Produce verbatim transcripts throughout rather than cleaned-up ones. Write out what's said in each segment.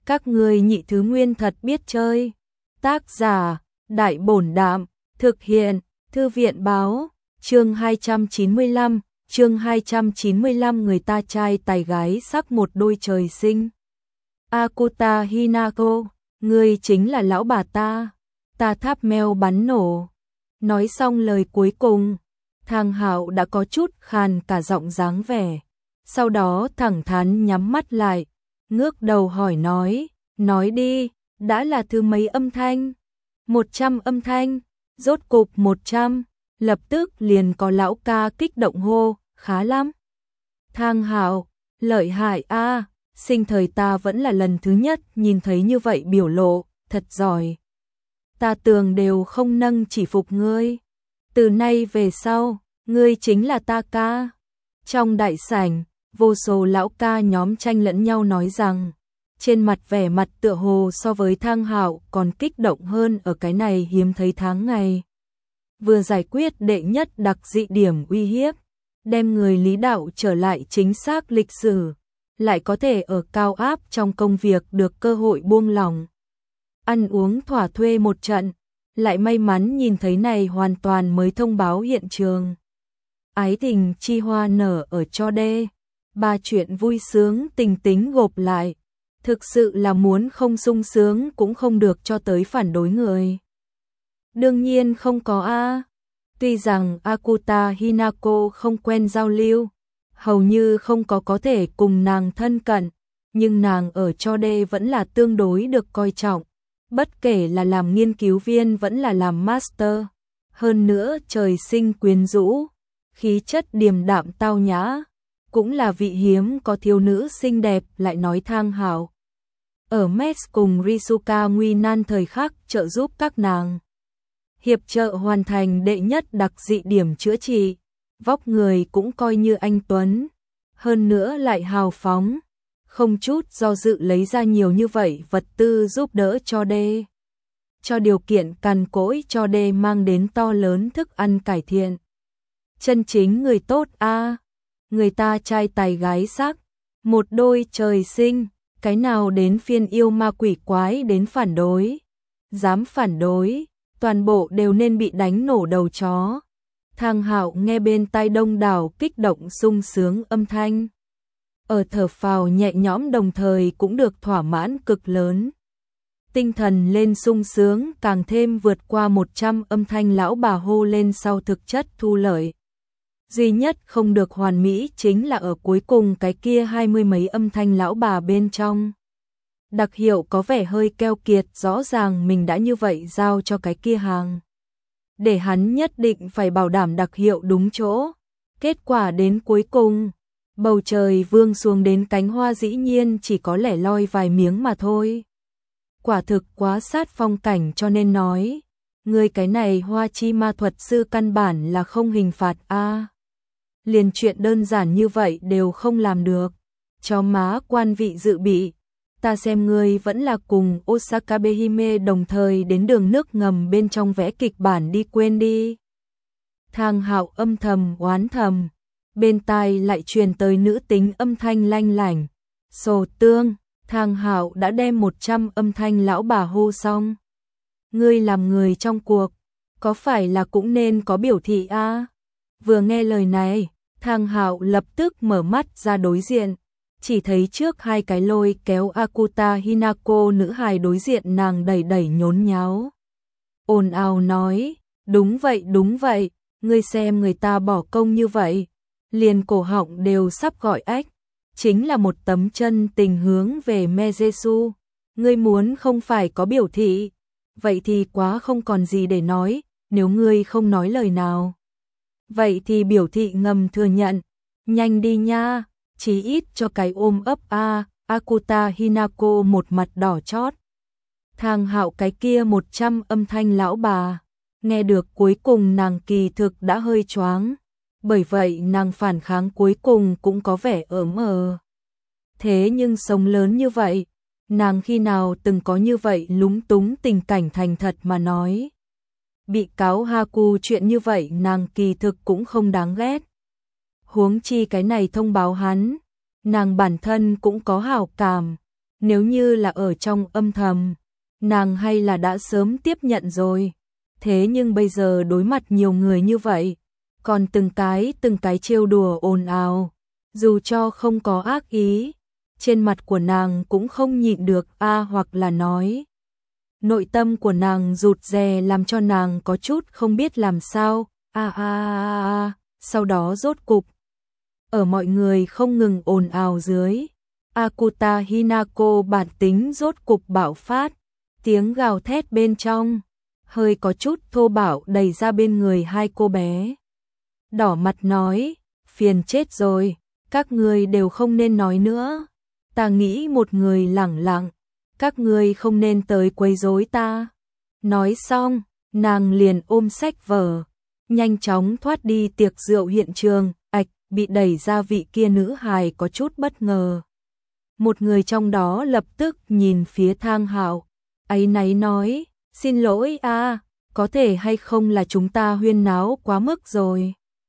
Các ngươi nhị thứ nguyên thật biết chơi. Tác giả, Đại Bổn Đạm, thực hiện, Thư viện Báo, chương hai trăm chín mươi lăm, chương hai trăm chín mươi lăm người ta trai tài gái sắc một đôi trời sinh. Akuta Hinako, ngươi chính là lão bà ta, ta tháp meo bắn nổ. Nói xong lời cuối cùng, Thang Hạo đã có chút khàn cả giọng dáng vẻ. Sau đó thẳng thắn nhắm mắt lại, ngước đầu hỏi nói, nói đi, đã là thứ mấy âm thanh? Một trăm âm thanh, rốt cục một trăm, lập tức liền có lão ca kích động hô, khá lắm. Thang Hạo, lợi hại a, sinh thời ta vẫn là lần thứ nhất nhìn thấy như vậy biểu lộ, thật giỏi. Ta tưởng đều không nâng chỉ phục ngươi. Từ nay về sau, ngươi chính là ta ca. Trong đại sảnh, vô số lão ca nhóm tranh lẫn nhau nói rằng, trên mặt vẻ mặt tựa hồ so với Thang Hạo còn kích động hơn ở cái này hiếm thấy tháng ngày. Vừa giải quyết đệ nhất đặc dị điểm uy hiếp, đem người Lý Đạo trở lại chính xác lịch sử, lại có thể ở cao áp trong công việc được cơ hội buông lỏng. Ăn uống thỏa thuê một trận, lại may mắn nhìn thấy này hoàn toàn mới thông báo hiện trường. Ái tình chi hoa nở ở cho đê, ba chuyện vui sướng tình tính gộp lại, thực sự là muốn không sung sướng cũng không được cho tới phản đối người. Đương nhiên không có a. Tuy rằng Akuta Hinako không quen giao lưu, hầu như không có có thể cùng nàng thân cận, nhưng nàng ở cho đê vẫn là tương đối được coi trọng, bất kể là làm nghiên cứu viên vẫn là làm master. Hơn nữa trời sinh quyến rũ, khí chất điềm đạm tao nhã, cũng là vị hiếm có thiếu nữ xinh đẹp. Lại nói Thang Hạo ở Metz cùng Risuka nguy nan thời khắc trợ giúp các nàng hiệp trợ hoàn thành đệ nhất đặc dị điểm chữa trị, vóc người cũng coi như anh tuấn, hơn nữa lại hào phóng, không chút do dự lấy ra nhiều như vậy vật tư giúp đỡ cho đê, cho điều kiện cằn cỗi cho đê mang đến to lớn thức ăn cải thiện. Chân chính người tốt a, người ta trai tài gái sắc, một đôi trời sinh, cái nào đến phiên yêu ma quỷ quái đến phản đối, dám phản đối, toàn bộ đều nên bị đánh nổ đầu chó. Thang Hạo nghe bên tai đông đảo kích động sung sướng âm thanh, ở thở phào nhẹ nhõm đồng thời cũng được thỏa mãn cực lớn. Tinh thần lên sung sướng càng thêm vượt qua một trăm âm thanh lão bà hô lên sau thực chất thu lợi. Duy nhất không được hoàn mỹ chính là ở cuối cùng cái kia hai mươi mấy âm thanh lão bà bên trong. Đặc hiệu có vẻ hơi keo kiệt, rõ ràng mình đã như vậy giao cho cái kia hàng, để hắn nhất định phải bảo đảm đặc hiệu đúng chỗ. Kết quả đến cuối cùng, bầu trời vương xuống đến cánh hoa dĩ nhiên chỉ có lẻ loi vài miếng mà thôi. Quả thực quá sát phong cảnh, cho nên nói, người cái này hoa chi ma thuật sư căn bản là không hình phạt a. Liền chuyện đơn giản như vậy đều không làm được. Chó má quan vị dự bị, ta xem ngươi vẫn là cùng Osaka Behime đồng thời đến đường nước ngầm bên trong vẽ kịch bản đi, quên đi. Thang Hạo âm thầm oán thầm, bên tai lại truyền tới nữ tính âm thanh lanh lảnh. Sổ tương, Thang Hạo đã đem một trăm âm thanh lão bà hô xong. Ngươi làm người trong cuộc, có phải là cũng nên có biểu thị a? Vừa nghe lời này, Thang Hạo lập tức mở mắt ra đối diện, chỉ thấy trước hai cái lôi kéo Akuta Hinako nữ hài đối diện nàng đẩy đẩy nhốn nháo. Ồn ào nói, đúng vậy đúng vậy, ngươi xem người ta bỏ công như vậy, liền cổ họng đều sắp gọi ếch, chính là một tấm chân tình hướng về Mejesu, ngươi muốn không phải có biểu thị, vậy thì quá không còn gì để nói, nếu ngươi không nói lời nào. Vậy thì biểu thị ngầm thừa nhận, nhanh đi nha, chí ít cho cái ôm ấp a. Akuta Hinako một mặt đỏ chót. Thang Hạo cái kia một trăm âm thanh lão bà, nghe được cuối cùng nàng kỳ thực đã hơi choáng, bởi vậy nàng phản kháng cuối cùng cũng có vẻ ớm ờ. Thế nhưng sống lớn như vậy, nàng khi nào từng có như vậy lúng túng tình cảnh, thành thật mà nói. Bị cáo Haku chuyện như vậy nàng kỳ thực cũng không đáng ghét. Huống chi cái này thông báo hắn, nàng bản thân cũng có hảo cảm, Nếu như là ở trong âm thầm, nàng hay là đã sớm tiếp nhận rồi. Thế nhưng bây giờ đối mặt nhiều người như vậy, còn từng cái từng cái trêu đùa ồn ào, dù cho không có ác ý, trên mặt của nàng cũng không nhịn được a hoặc là nói. Nội tâm của nàng rụt rè làm cho nàng có chút không biết làm sao, a a a a, sau đó rốt cục. Ở mọi người không ngừng ồn ào dưới, Akuta Hinako bản tính rốt cục bạo phát, tiếng gào thét bên trong, hơi có chút thô bạo đẩy ra bên người hai cô bé. Đỏ mặt nói, phiền chết rồi, các người đều không nên nói nữa. Ta nghĩ một người lẳng lặng, các người không nên tới quấy rối ta. Nói xong, nàng liền ôm sách vở, nhanh chóng thoát đi tiệc rượu hiện trường, ạch, bị đẩy ra vị kia nữ hài có chút bất ngờ. Một người trong đó lập tức nhìn phía Thang Hạo, áy náy nói, xin lỗi a, có thể hay không là chúng ta huyên náo quá mức rồi.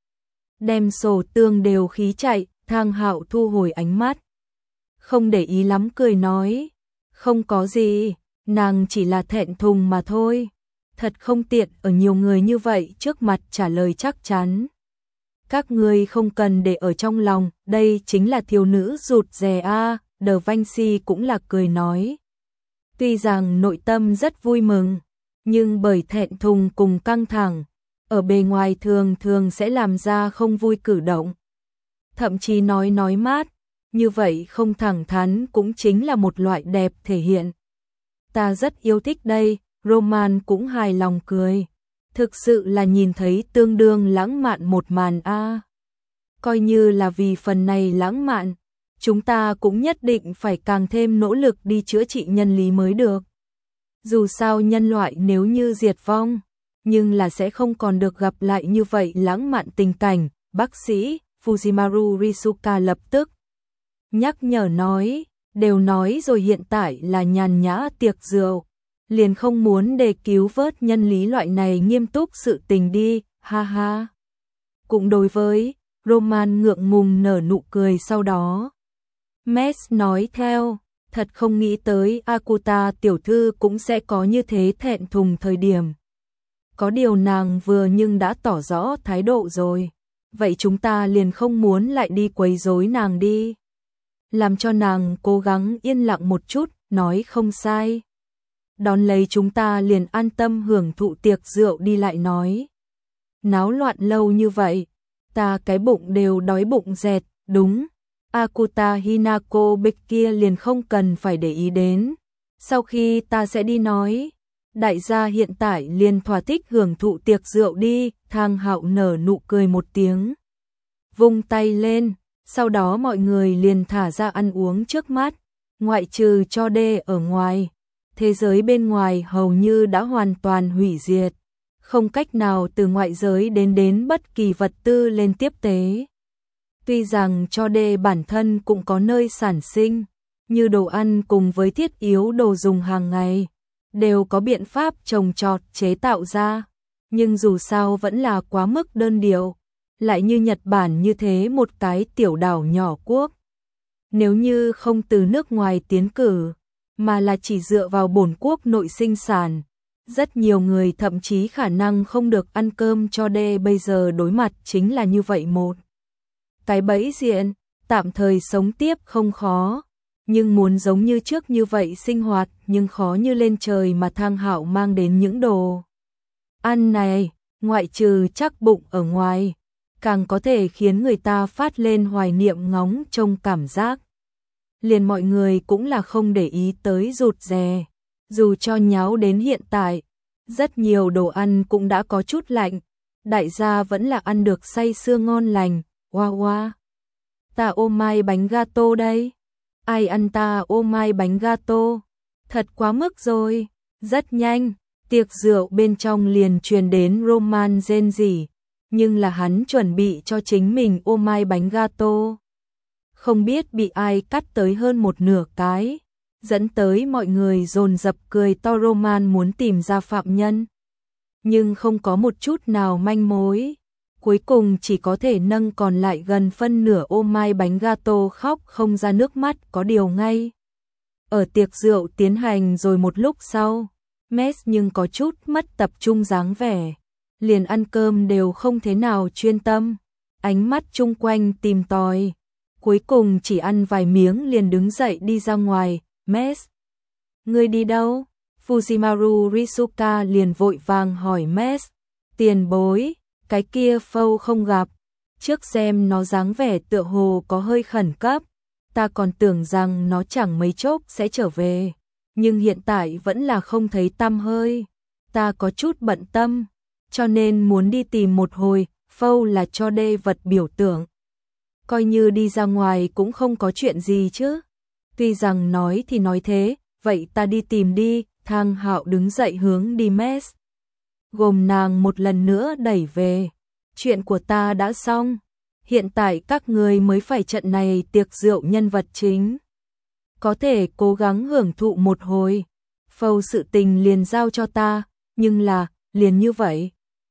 Đem sổ tương đều khí chạy, Thang Hạo thu hồi ánh mắt. Không để ý lắm cười nói, không có gì, nàng chỉ là thẹn thùng mà thôi. Thật không tiện ở nhiều người như vậy trước mặt trả lời chắc chắn. Các ngươi không cần để ở trong lòng, đây chính là thiếu nữ rụt rè a, Đờ Vanh Si cũng là cười nói. Tuy rằng nội tâm rất vui mừng, nhưng bởi thẹn thùng cùng căng thẳng, ở bề ngoài thường thường sẽ làm ra không vui cử động. Thậm chí nói nói mát, như vậy không thẳng thắn cũng chính là một loại đẹp thể hiện. Ta rất yêu thích đây, Roman cũng hài lòng cười. Thực sự là nhìn thấy tương đương lãng mạn một màn a. Coi như là vì phần này lãng mạn, chúng ta cũng nhất định phải càng thêm nỗ lực đi chữa trị nhân lý mới được. Dù sao nhân loại nếu như diệt vong, nhưng là sẽ không còn được gặp lại như vậy lãng mạn tình cảnh. Bác sĩ Fujimaru Risuka lập tức nhắc nhở nói, đều nói rồi hiện tại là nhàn nhã tiệc rượu, liền không muốn để cứu vớt nhân lý loại này nghiêm túc sự tình đi, ha ha. Cũng đối với, Roman ngượng ngùng nở nụ cười sau đó. Mess nói theo, thật không nghĩ tới Akuta tiểu thư cũng sẽ có như thế thẹn thùng thời điểm. Có điều nàng vừa nhưng đã tỏ rõ thái độ rồi, vậy chúng ta liền không muốn lại đi quấy rối nàng đi. Làm cho nàng cố gắng yên lặng một chút, nói không sai. Đón lấy chúng ta liền an tâm hưởng thụ tiệc rượu đi lại nói. Náo loạn lâu như vậy, ta cái bụng đều đói bụng dẹt, đúng. Akuta Hinako bịch kia liền không cần phải để ý đến. Sau khi ta sẽ đi nói, đại gia hiện tại liền thỏa thích hưởng thụ tiệc rượu đi, Thang Hạo nở nụ cười một tiếng. Vung tay lên, sau đó mọi người liền thả ra ăn uống trước mắt, ngoại trừ cho đê ở ngoài. Thế giới bên ngoài hầu như đã hoàn toàn hủy diệt, không cách nào từ ngoại giới đến đến bất kỳ vật tư lên tiếp tế. Tuy rằng cho đê bản thân cũng có nơi sản sinh, như đồ ăn cùng với thiết yếu đồ dùng hàng ngày, đều có biện pháp trồng trọt chế tạo ra, nhưng dù sao vẫn là quá mức đơn điệu, lại như Nhật Bản như thế một cái tiểu đảo nhỏ quốc. Nếu như không từ nước ngoài tiến cử, mà là chỉ dựa vào bổn quốc nội sinh sản, rất nhiều người thậm chí khả năng không được ăn cơm cho đê. Bây giờ đối mặt chính là như vậy một cái bẫy diện, tạm thời sống tiếp không khó, nhưng muốn giống như trước như vậy sinh hoạt nhưng khó như lên trời. Mà Thang Hạo mang đến những đồ ăn này, ngoại trừ chắc bụng ở ngoài, càng có thể khiến người ta phát lên hoài niệm ngóng trông cảm giác. Liền mọi người cũng là không để ý tới rụt rè, dù cho nháo đến hiện tại, rất nhiều đồ ăn cũng đã có chút lạnh, đại gia vẫn là ăn được say sưa ngon lành. Wow wow, ta ô mai bánh gato đây, ai ăn ta ô mai bánh gato, thật quá mức rồi. Rất nhanh, tiệc rượu bên trong liền truyền đến Roman rên rỉ, nhưng là hắn chuẩn bị cho chính mình ô mai bánh gato. Không biết bị ai cắt tới hơn một nửa cái, dẫn tới mọi người dồn dập cười to. Roman muốn tìm ra phạm nhân, nhưng không có một chút nào manh mối. Cuối cùng chỉ có thể nâng còn lại gần phân nửa ô mai bánh gato khóc không ra nước mắt. Có điều ngay Ở tiệc rượu tiến hành rồi một lúc sau, Mess nhưng có chút mất tập trung dáng vẻ, liền ăn cơm đều không thế nào chuyên tâm, ánh mắt chung quanh tìm tòi, cuối cùng chỉ ăn vài miếng liền đứng dậy đi ra ngoài. Mess, ngươi đi đâu? Fujimaru Risuka liền vội vàng hỏi Mess. Tiền bối, cái kia phâu không gặp, trước xem nó dáng vẻ tựa hồ có hơi khẩn cấp, ta còn tưởng rằng nó chẳng mấy chốc sẽ trở về, nhưng hiện tại vẫn là không thấy tăm hơi, ta có chút bận tâm, cho nên muốn đi tìm một hồi. Phâu là cho đê vật biểu tượng, coi như đi ra ngoài cũng không có chuyện gì chứ. Tuy rằng nói thì nói thế, vậy ta đi tìm đi. Thang Hạo đứng dậy hướng đi Mess, gồm nàng một lần nữa đẩy về. Chuyện của ta đã xong, hiện tại các người mới phải trận này tiệc rượu nhân vật chính, có thể cố gắng hưởng thụ một hồi. Phâu sự tình liền giao cho ta, nhưng là, liền như vậy.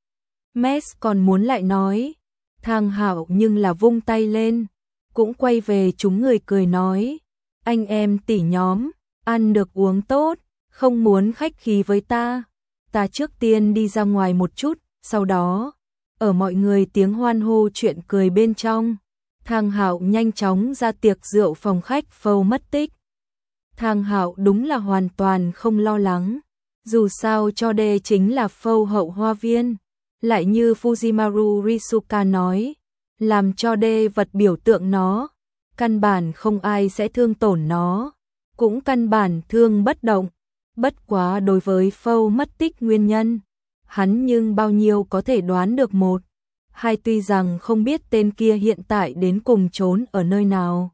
Mess còn muốn lại nói, Thang Hạo nhưng là vung tay lên, cũng quay về chúng người cười nói, anh em tỷ nhóm, ăn được uống tốt, không muốn khách khí với ta, ta trước tiên đi ra ngoài một chút, sau đó, ở mọi người tiếng hoan hô chuyện cười bên trong, Thang Hạo nhanh chóng ra tiệc rượu phòng khách. Phâu mất tích. Thang Hạo đúng là hoàn toàn không lo lắng, dù sao cho đê chính là Phâu hậu hoa viên, lại như Fujimaru Risuka nói, làm cho đê vật biểu tượng nó, căn bản không ai sẽ thương tổn nó, cũng căn bản thương bất động. Bất quá đối với Phâu mất tích nguyên nhân, hắn nhưng bao nhiêu có thể đoán được một, hai, tuy rằng không biết tên kia hiện tại đến cùng trốn ở nơi nào.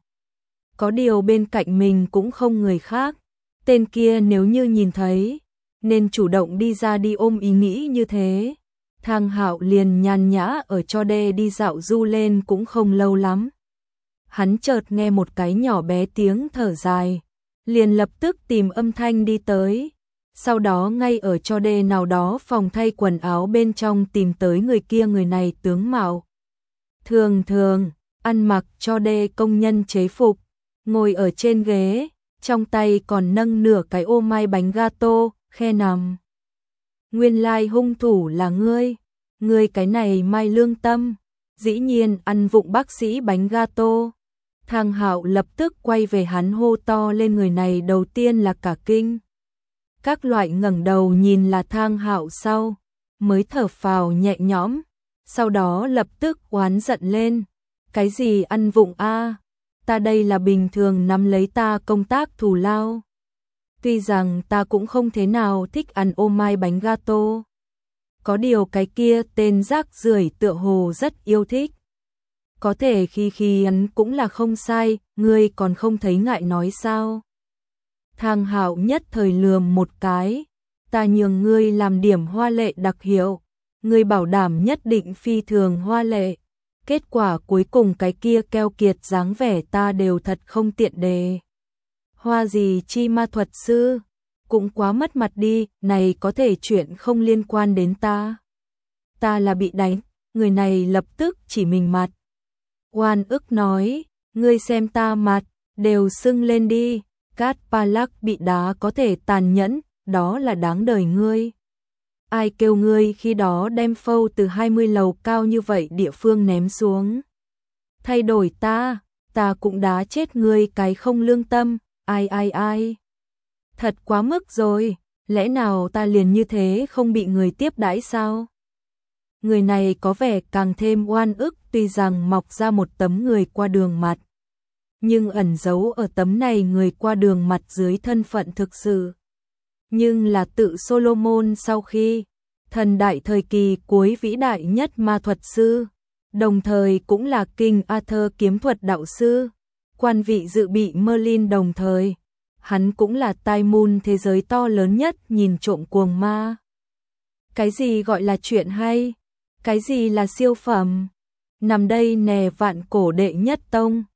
Có điều bên cạnh mình cũng không người khác, tên kia nếu như nhìn thấy, nên chủ động đi ra đi ôm ý nghĩ như thế. Thang Hạo liền nhàn nhã ở cho đê đi dạo du lên cũng không lâu lắm. Hắn chợt nghe một cái nhỏ bé tiếng thở dài, liền lập tức tìm âm thanh đi tới. Sau đó ngay ở cho đê nào đó phòng thay quần áo bên trong tìm tới người kia. Người này tướng mạo thường thường, ăn mặc cho đê công nhân chế phục, ngồi ở trên ghế, trong tay còn nâng nửa cái ô mai bánh gato, khe nằm. Nguyên lai hung thủ là ngươi, ngươi cái này mai lương tâm, dĩ nhiên ăn vụng bác sĩ bánh gato. Thang Hạo lập tức quay về hắn hô to lên. Người này đầu tiên là cả kinh, các loại ngẩng đầu nhìn là Thang Hạo sau, mới thở phào nhẹ nhõm, sau đó lập tức oán giận lên. Cái gì ăn vụng a? Ta đây là bình thường nắm lấy ta công tác thù lao. Tuy rằng ta cũng không thế nào thích ăn ô mai bánh gato, có điều cái kia tên rác rưởi tựa hồ rất yêu thích. Có thể khi khi ăn cũng là không sai, ngươi còn không thấy ngại nói sao? Thang Hạo nhất thời lườm một cái, ta nhường ngươi làm điểm hoa lệ đặc hiệu, ngươi bảo đảm nhất định phi thường hoa lệ. Kết quả cuối cùng cái kia keo kiệt dáng vẻ ta đều thật không tiện đề. Hoa gì chi ma thuật sư, cũng quá mất mặt đi, này có thể chuyện không liên quan đến ta. Ta là bị đánh, người này lập tức chỉ mình mặt. Oan ức nói, ngươi xem ta mặt, đều sưng lên đi, Cát Palak bị đá có thể tàn nhẫn, đó là đáng đời ngươi. Ai kêu ngươi khi đó đem Phâu từ hai mươi lầu cao như vậy địa phương ném xuống. Thay đổi ta, ta cũng đá chết ngươi cái không lương tâm, ai ai ai. Thật quá mức rồi, lẽ nào ta liền như thế không bị người tiếp đãi sao? Người này có vẻ càng thêm oan ức, tuy rằng mọc ra một tấm người qua đường mặt, nhưng ẩn giấu ở tấm này người qua đường mặt dưới thân phận thực sự. Nhưng là tự Solomon sau khi, thần đại thời kỳ cuối vĩ đại nhất ma thuật sư, đồng thời cũng là King Arthur kiếm thuật đạo sư, quan vị dự bị Merlin đồng thời, hắn cũng là tai môn thế giới to lớn nhất nhìn trộm cuồng ma. Cái gì gọi là chuyện hay? Cái gì là siêu phẩm? Nằm đây nè vạn cổ đệ nhất tông,